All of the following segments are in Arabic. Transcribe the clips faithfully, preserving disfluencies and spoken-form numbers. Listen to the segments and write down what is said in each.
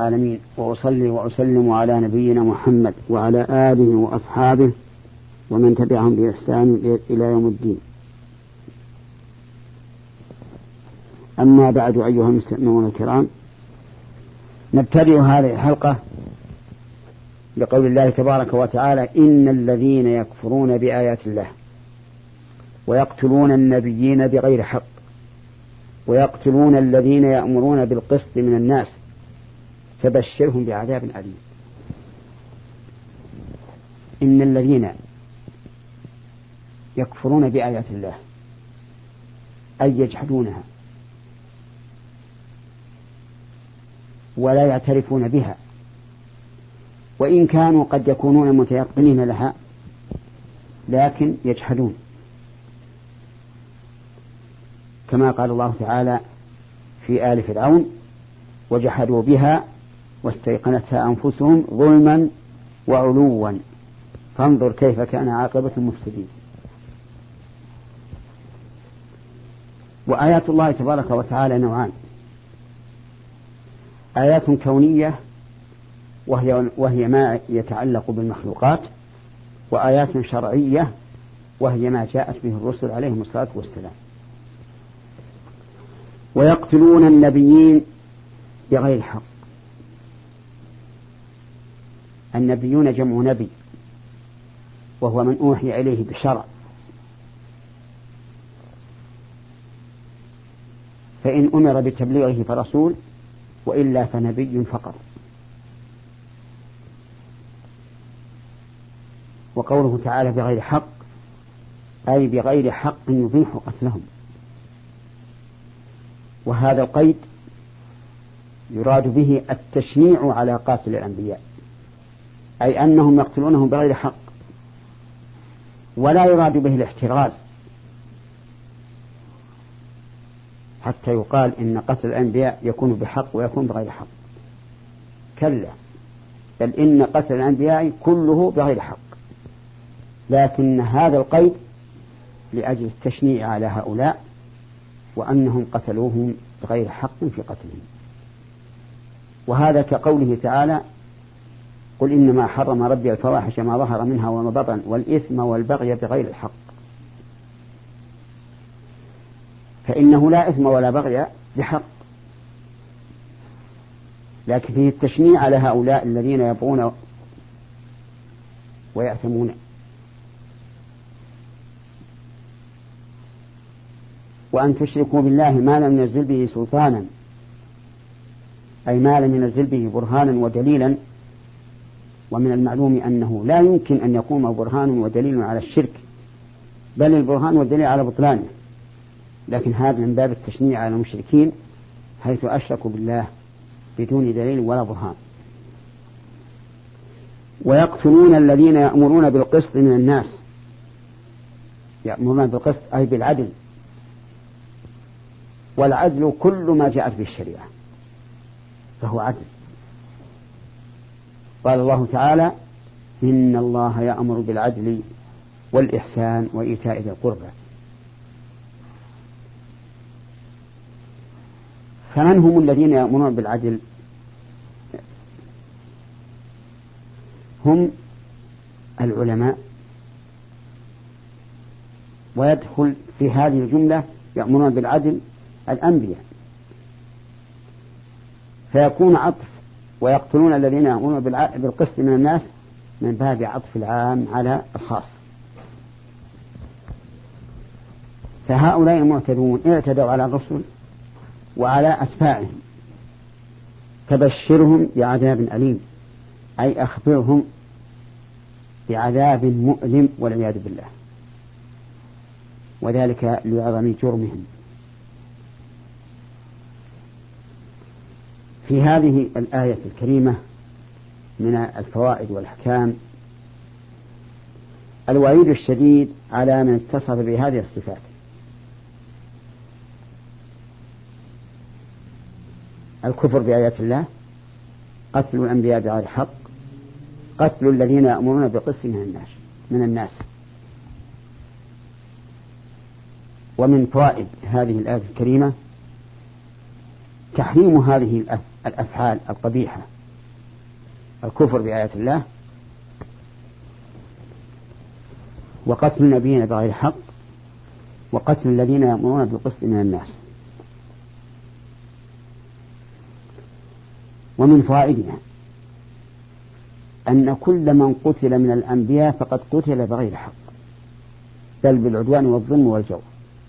العالمين، وأصلي وأسلم على نبينا محمد وعلى آله وأصحابه ومن تبعهم بإحسان إلى يوم الدين. أما بعد، أيها المستمعون الكرام، نبتدئ هذه الحلقة بقول الله تبارك وتعالى: إن الذين يكفرون بآيات الله ويقتلون النبيين بغير حق ويقتلون الذين يأمرون بالقسط من الناس فبشرهم بعذاب أليم. إن الذين يكفرون بآيات الله أي يجحدونها ولا يعترفون بها، وإن كانوا قد يكونون متيقنين لها لكن يجحدون، كما قال الله تعالى في آل فرعون: وجحدوا بها واستيقنتها أنفسهم ظلما وعلوا فانظر كيف كان عاقبة المفسدين. وآيات الله تبارك وتعالى نوعان: آيات كونية وهي, وهي ما يتعلق بالمخلوقات، وآيات شرعية وهي ما جاءت به الرسل عليهم الصلاة والسلام. ويقتلون النبيين بغير حق. النبيون جمع نبي، وهو من أوحي إليه بشرع، فإن أمر بتبليغه فرسول، وإلا فنبي فقط. وقوله تعالى بغير حق أي بغير حق يبيح قتلهم، وهذا القيد يراد به التشنيع على قاتل الأنبياء، أي أنهم يقتلونهم بغير حق، ولا يراد به الاحتراز حتى يقال إن قتل الأنبياء يكون بحق ويكون بغير حق. كلا، بل إن قتل الأنبياء كله بغير حق، لكن هذا القيد لأجل التشنيع على هؤلاء وأنهم قتلوهم بغير حق في قتلهم. وهذا كقوله تعالى: قل إنما حرم ربي الفواحش ما ظهر منها وما بطن والإثم والبغي بغير الحق. فإنه لا إثم ولا بغي بحق، لكن فيه التشنيع على هؤلاء الذين يبغون ويأثمون. وأن تشركوا بالله ما لم ينزل به سلطانا، أي ما لم ينزل به برهانا ودليلا. ومن المعلوم أنه لا يمكن أن يقوم برهان ودليل على الشرك، بل البرهان والدليل على بطلانه، لكن هذا من باب التشنيع على المشركين حيث أشركوا بالله بدون دليل ولا برهان. ويقتلون الذين يأمرون بالقسط من الناس. يأمرون بالقسط أي بالعدل، والعدل كل ما جاءت به الشريعة فهو عدل. قال الله تعالى: إن الله يأمر بالعدل والإحسان وإيتاء ذي القربى. فمن هم الذين يأمرون بالعدل؟ هم العلماء، ويدخل في هذه الجملة يأمرون بالعدل الأنبياء، فيكون عطف ويقتلون الذين يأمرون بالقسط من الناس من باب عطف العام على الخاص. فهؤلاء المعتدون اعتدوا على الرسل وعلى أتباعهم، فبشرهم بعذاب أليم، أي أخبرهم بعذاب مؤلم والعياذ بالله، وذلك لعظم جرمهم. في هذه الآية الكريمة من الفوائد والأحكام الوعيد الشديد على من اتصف بهذه الصفات. الكفر بآيات الله، قتل الأنبياء بغير حق، قتل الذين يأمرون بالقسط من الناس من الناس ومن فوائد هذه الآية الكريمة تحريم هذه الأفعال القبيحة، الكفر بآيات الله، وقتل النبيين بغير حق، وقتل الذين يأمرون بالقسط من الناس. ومن فوائدها أن كل من قتل من الأنبياء فقد قتل بغير حق، بل بالعدوان والظلم والجور.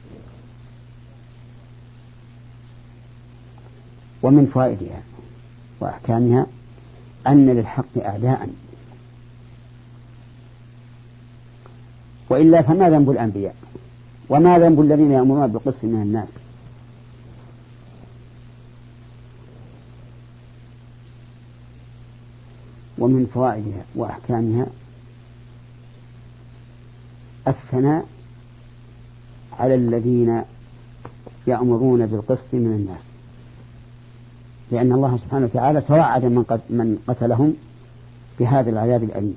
ومن فوائدها وأحكامها أن للحق أعداء، وإلا فما ذنب الأنبياء وما ذنب الذين يأمرون بالقسط من الناس؟ ومن فوائدها وأحكامها الثناء على الذين يأمرون بالقسط من الناس، لأن الله سبحانه وتعالى توعد من قتلهم بهذا العذاب الأليم.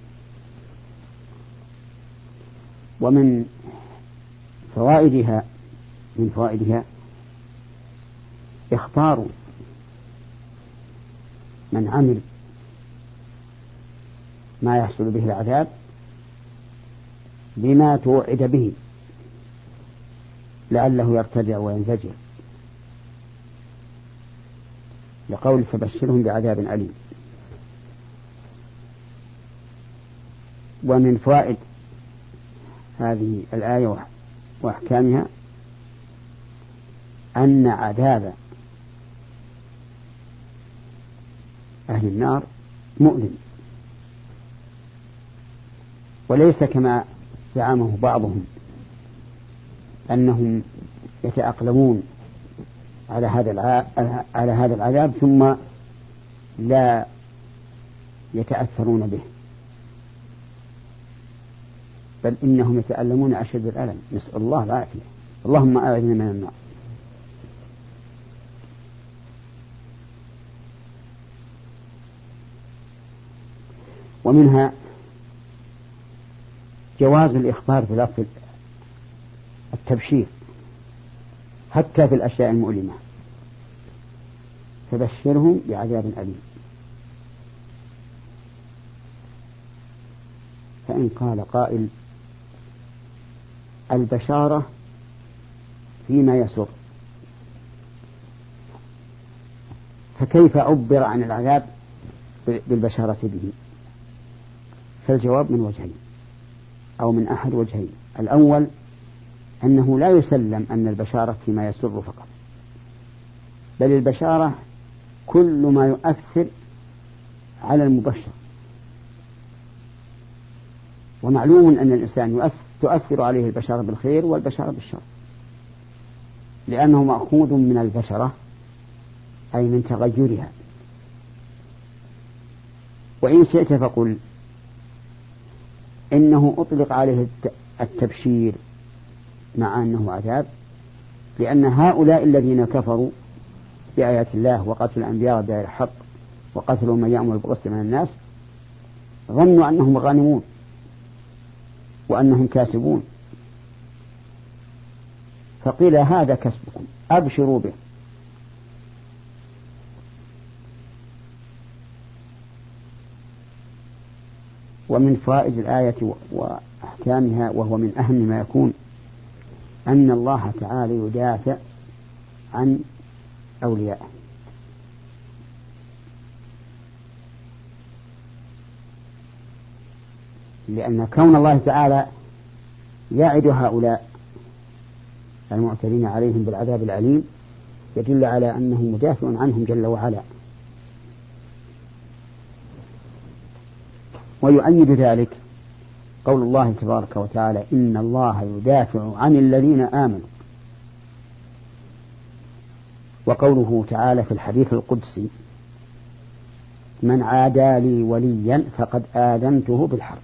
ومن فوائدها من فوائدها إخبار من عمل ما يحصل به العذاب بما توعد به لعله يرتدع وينزجر، لقول فبشرهم بعذاب أليم. ومن فوائد هذه الآية وأحكامها أن عذاب أهل النار مؤلم، وليس كما زعمه بعضهم أنهم يتأقلمون على هذا على هذا العذاب ثم لا يتأثرون به، بل إنهم يتألمون أشد الألم، نسأل الله العافية، اللهم أعذنا من النار. ومنها جواز الإخبار بلفظ التبشير حتى في الأشياء المؤلمة، فبشرهم بعذاب أليم. فإن قال قائل البشارة فيما يسر، فكيف عبر عن العذاب بالبشارة به؟ فالجواب من وجهين أو من أحد وجهين. الأول أنه لا يسلم أن البشارة فيما يسر فقط، بل البشارة كل ما يؤثر على المبشر، ومعلوم أن الإنسان تؤثر عليه البشارة بالخير والبشارة بالشر، لأنه مأخوذ من البشرة أي من تغيرها. وإن شئت فقل إنه أطلق عليه التبشير مع أنه عذاب، لأن هؤلاء الذين كفروا بآيات الله وقتلوا الأنبياء بغير الحق وقتلوا من يأمر بالقسط من الناس ظنوا أنهم غانمون وأنهم كاسبون، فقيل هذا كسبكم أبشروا به. ومن فوائد الآية وأحكامها وهو من أهم ما يكون أن الله تعالى يدافع عن أوليائه، لأن كون الله تعالى يعد هؤلاء المعتدين عليهم بالعذاب الأليم يدل على أنه مدافع عنهم جل وعلا. ويؤيد ذلك قول الله تبارك وتعالى إن الله يدافع عن الذين آمنوا، وقوله تعالى في الحديث القدسي من عادى لي وليا فقد آذنته بالحرب،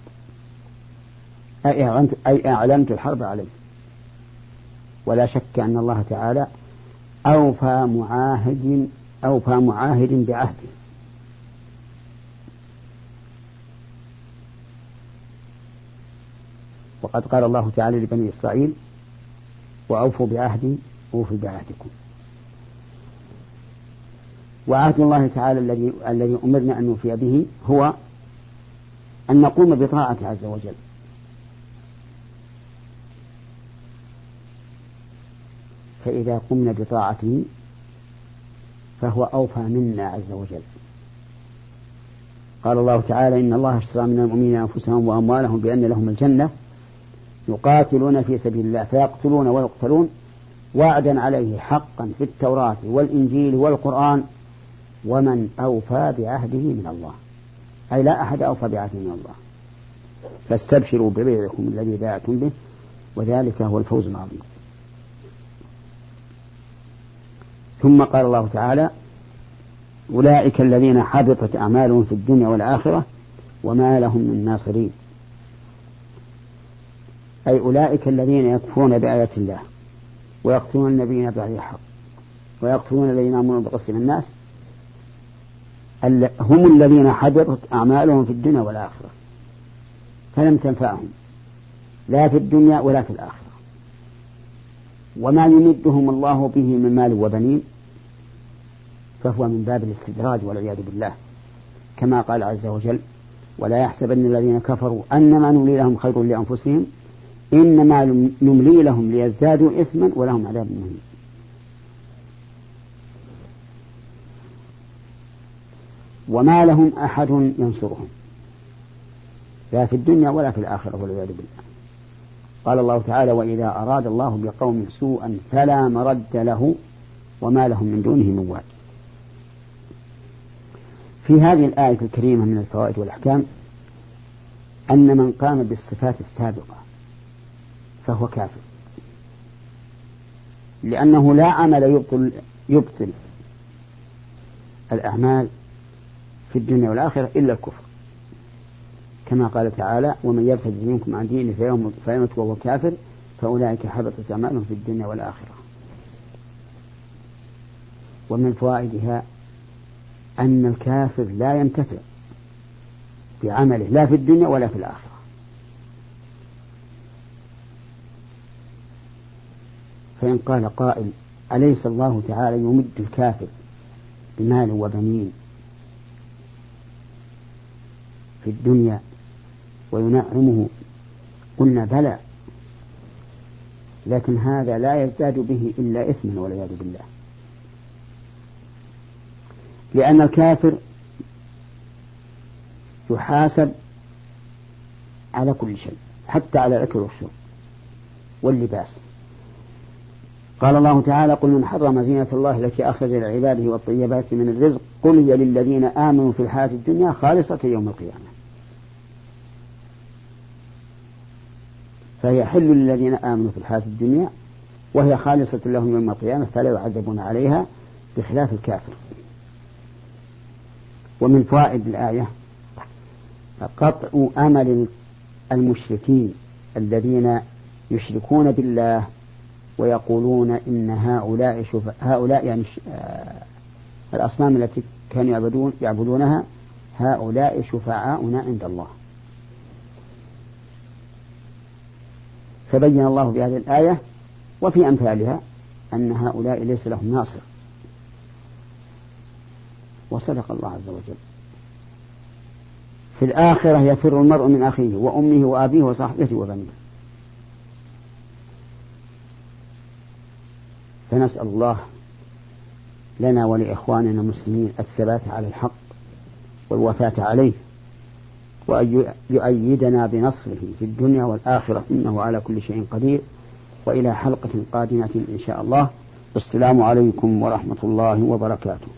أي أعلنت الحرب عليه. ولا شك أن الله تعالى أوفى معاهد أوفى معاهد بعهده، وقد قال الله تعالى لبني إسرائيل وأوفوا بعهدي أوفوا بعهدكم. وعهد الله تعالى الذي الذي أمرنا أن نوفي به هو أن نقوم بطاعته عز وجل. فإذا قمنا بطاعته فهو أوفى منا عز وجل. قال الله تعالى: إن الله اشترى من المؤمنين أنفسهم وأموالهم بأن لهم الجنة يقاتلون في سبيل الله فيقتلون ويقتلون وعدا عليه حقا في التوراة والإنجيل والقرآن ومن أوفى بعهده من الله، أي لا أحد أوفى بعهده من الله. فاستبشروا ببيعكم الذي باعتم به وذلك هو الفوز العظيم. ثم قال الله تعالى: أولئك الذين حبطت أعمالهم في الدنيا والآخرة وما لهم من ناصرين، أي أولئك الذين يكفرون بآيات الله ويقتلون النبيين بغير حق ويقتلون الذين يأمرون بالقسط من الناس هم الذين حبطت أعمالهم في الدنيا والآخرة، فلم تنفعهم لا في الدنيا ولا في الآخرة. وما يمدهم الله به من مال وبنين فهو من باب الاستدراج والعياذ بالله، كما قال عز وجل: ولا يحسبن الذين كفروا أنما نملي لهم خير لأنفسهم إنما نملي لهم ليزدادوا إثما ولهم عذاب مهين. وما لهم أحد ينصرهم لا في الدنيا ولا في الآخرة والعياذ بالله. قال الله تعالى: وإذا أراد الله بقوم سوءا فلا مرد له وما لهم من دونه من وال. في هذه الآية الكريمة من الفوائد والأحكام أن من قام بالصفات السابقة فهو كافر، لأنه لا عمل يبطل, يبطل الأعمال في الدنيا والآخرة إلا الكفر، كما قال تعالى: ومن يرتد منكم عن دينه فيمت وهو كافر فأولئك حبطت أعمالهم في الدنيا والآخرة. ومن فوائدها أن الكافر لا ينتفع بعمله لا في الدنيا ولا في الآخرة. فإن قال قائل: أليس الله تعالى يمد الكافر بمال وبنين في الدنيا وينعمه؟ قلنا: بلى، لكن هذا لا يزداد به إلا إثما والعياذ بالله، لأن الكافر يحاسب على كل شيء حتى على الأكل والشرب واللباس. قال الله تعالى: قل من حرم زينة الله التي أخرج لعباده والطيبات من الرزق قل هي للذين آمنوا في الحياة الدنيا خالصة يوم القيامة. فهي حل للذين آمنوا في الحياة الدنيا وهي خالصة لهم يوم القيامة فلا يعذبون عليها بخلاف الكافر. ومن فوائد الآية قطع أمل المشركين الذين يشركون بالله ويقولون إن هؤلاء شفاء هؤلاء يعني الأصنام التي كانوا يعبدون يعبدونها هؤلاء شفعاؤنا عند الله. فبين الله بهذه الآية وفي أمثالها أن هؤلاء ليس لهم ناصر، وصدق الله عز وجل. في الآخرة يفر المرء من أخيه وأمه وأبيه وصاحبته وبنيه. فنسأل الله لنا ولإخواننا المسلمين الثبات على الحق والوفاة عليه، وأن يؤيدنا بنصره في الدنيا والآخرة إنه على كل شيء قدير. وإلى حلقة قادمة إن شاء الله. والسلام عليكم ورحمة الله وبركاته.